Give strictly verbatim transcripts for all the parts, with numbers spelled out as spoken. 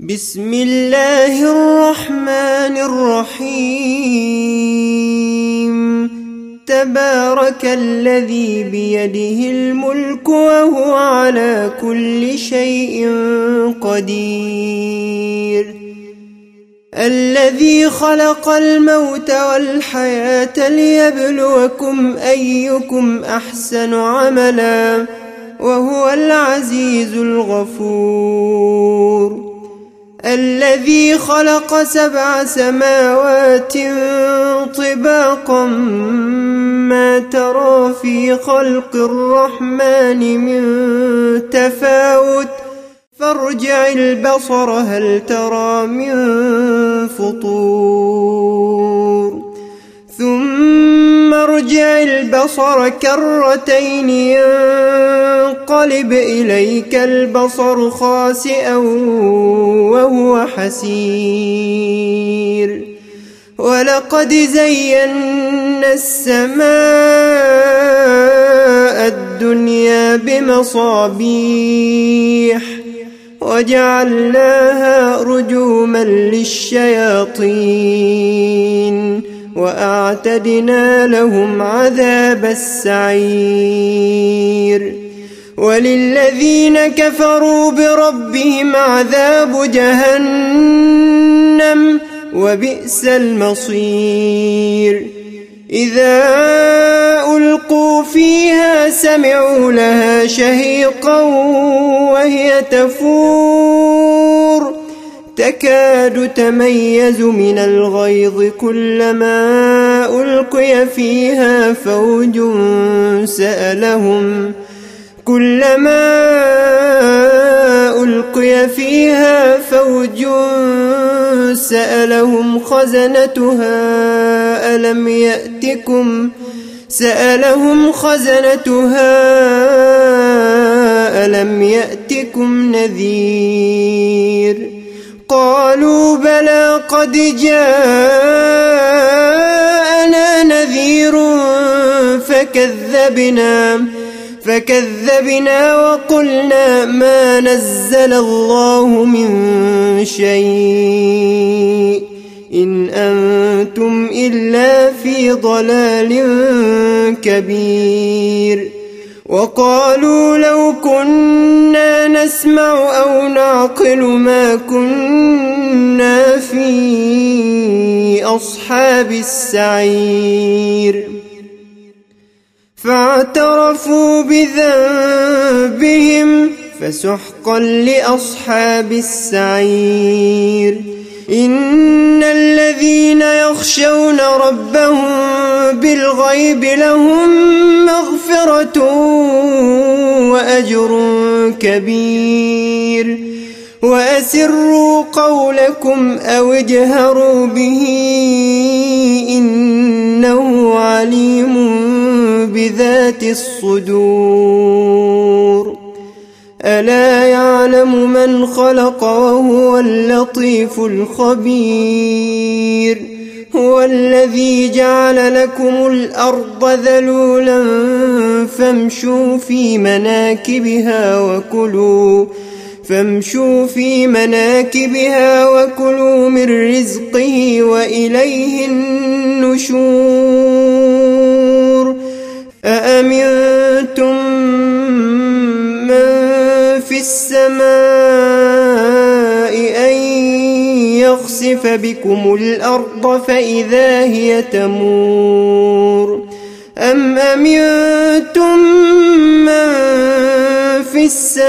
بسم الله الرحمن الرحيم. تبارك الذي بيده الملك وهو على كل شيء قدير، الذي خلق الموت والحياة ليبلوكم أيكم أحسن عملا وهو العزيز الغفور، الذي خلق سبع سماوات طباقا ما ترى في خلق الرحمن من تفاوت فارجع البصر هل ترى من فطور، ثم ارجع البصر كرتين ينقلب إليك البصر خاسئا وهو حسير، ولقد زينا السماء الدنيا بمصابيح وجعلناها رجوما للشياطين وأعتدنا لهم عذاب السعير، وللذين كفروا بربهم عذاب جهنم وبئس المصير. إذا ألقوا فيها سمعوا لها شهيقا وهي تفور تكاد تميز من الغيظ كلما ألقي فيها فوج سألهم كلما ألقي فيها فوج سألهم خزنتها ألم يأتكم سألهم خزنتها ألم يأتكم نذير، قالوا بلى قد جاءنا نذير فكذبنا فكذبنا وقلنا ما نزل الله من شيء إن أنتم إلا في ضلال كبير، وقالوا لو كنا نسمع أو نعقل ما كنا في أصحاب السعير، فاعترفوا بذنبهم فسحقا لأصحاب السعير. إن الذين يخشون ربهم بالغيب لهم مغفرة وأجر كبير، وأسروا قولكم أو اجهروا به إنه عليم بذات الصدور، ألا يعلم من خلق وهو اللطيف الخبير، هو الذي جعل لكم الأرض ذلولا فامشوا في مناكبها وكلوا فامشوا في مناكبها وكلوا من رزقه وإليه النشور. أأمنتم من في السماء أن يخسف بكم الأرض فإذا هي تمور، أم أمنتم من في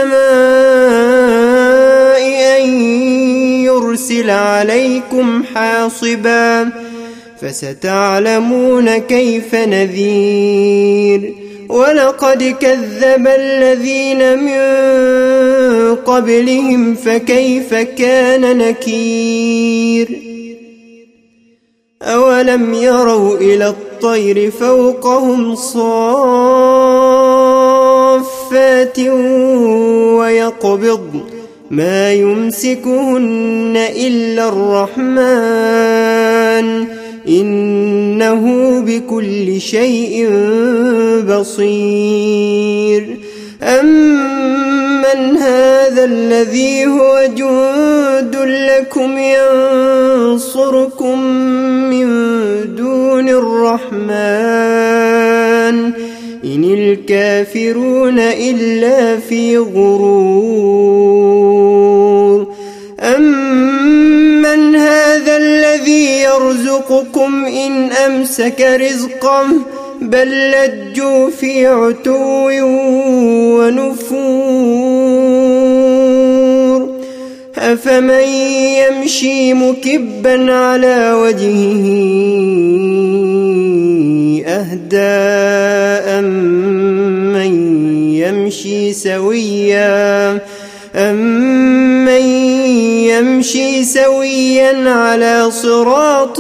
السماء أن يرسل عليكم حاصبا فستعلمون كيف نذير. ولقد كذب الذين من قبلهم فكيف كان نكير. أولم يروا إلى الطير فوقهم صافات ويقبضن ما يمسكهن إلا الرحمن إنه بكل شيء بصير. أمن هذا الذي هو جند لكم ينصركم من دون الرحمن إن الكافرون إلا في غرور أمن هذا الذي يرزقكم إن أمسك رزقه بل لجوا في عتو ونفور أفمن يمشي مكبا على وجهه أهدى أمن يمشي سويا أمن يمشي سويا على صراط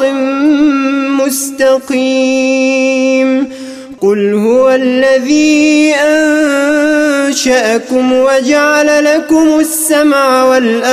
مستقيم قل هو الذي أنشأكم وجعل لكم السمع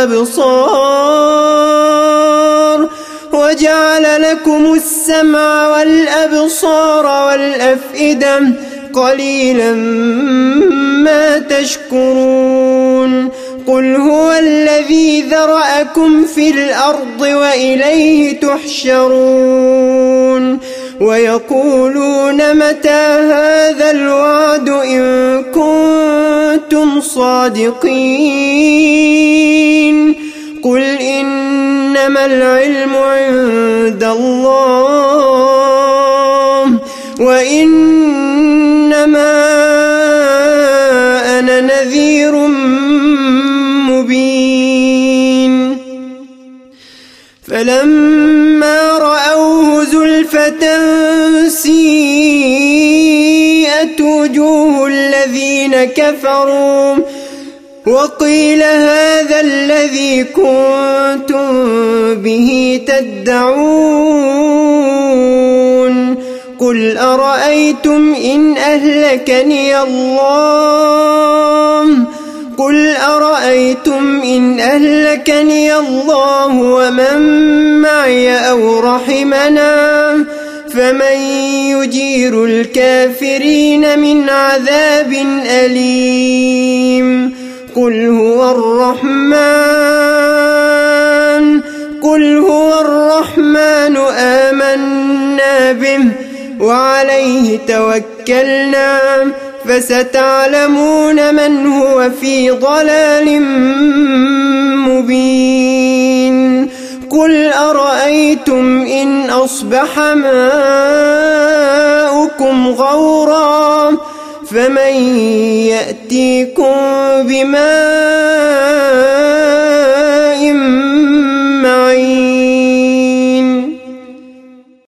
والأبصار وجعل لكم السمع والأبصار والأفئدة قليلا ما تشكرون قل هو الذي ذرأكم في الأرض وإليه تحشرون ويقولون متى هذا الوعد إن كنتم صادقين قل إنما العلم عند الله وإنما أنا نذير مبين فلما رأوه زلفة سيئت وجوه الذين كفروا وقيل هذا الذي كنتم به تدعون قل أرأيتم إن أهلكني الله قل أرأيتم إن أهلكني الله ومن معي أو رحمنا فمن يجير الكافرين من عذاب أليم قل هو الرحمن قل هو الرحمن آمنا به وعليه توكلنا فستعلمون من هو في ضلال مبين قل أرأيتم إن أصبح ماؤكم غورا فمن يأتيكم بماء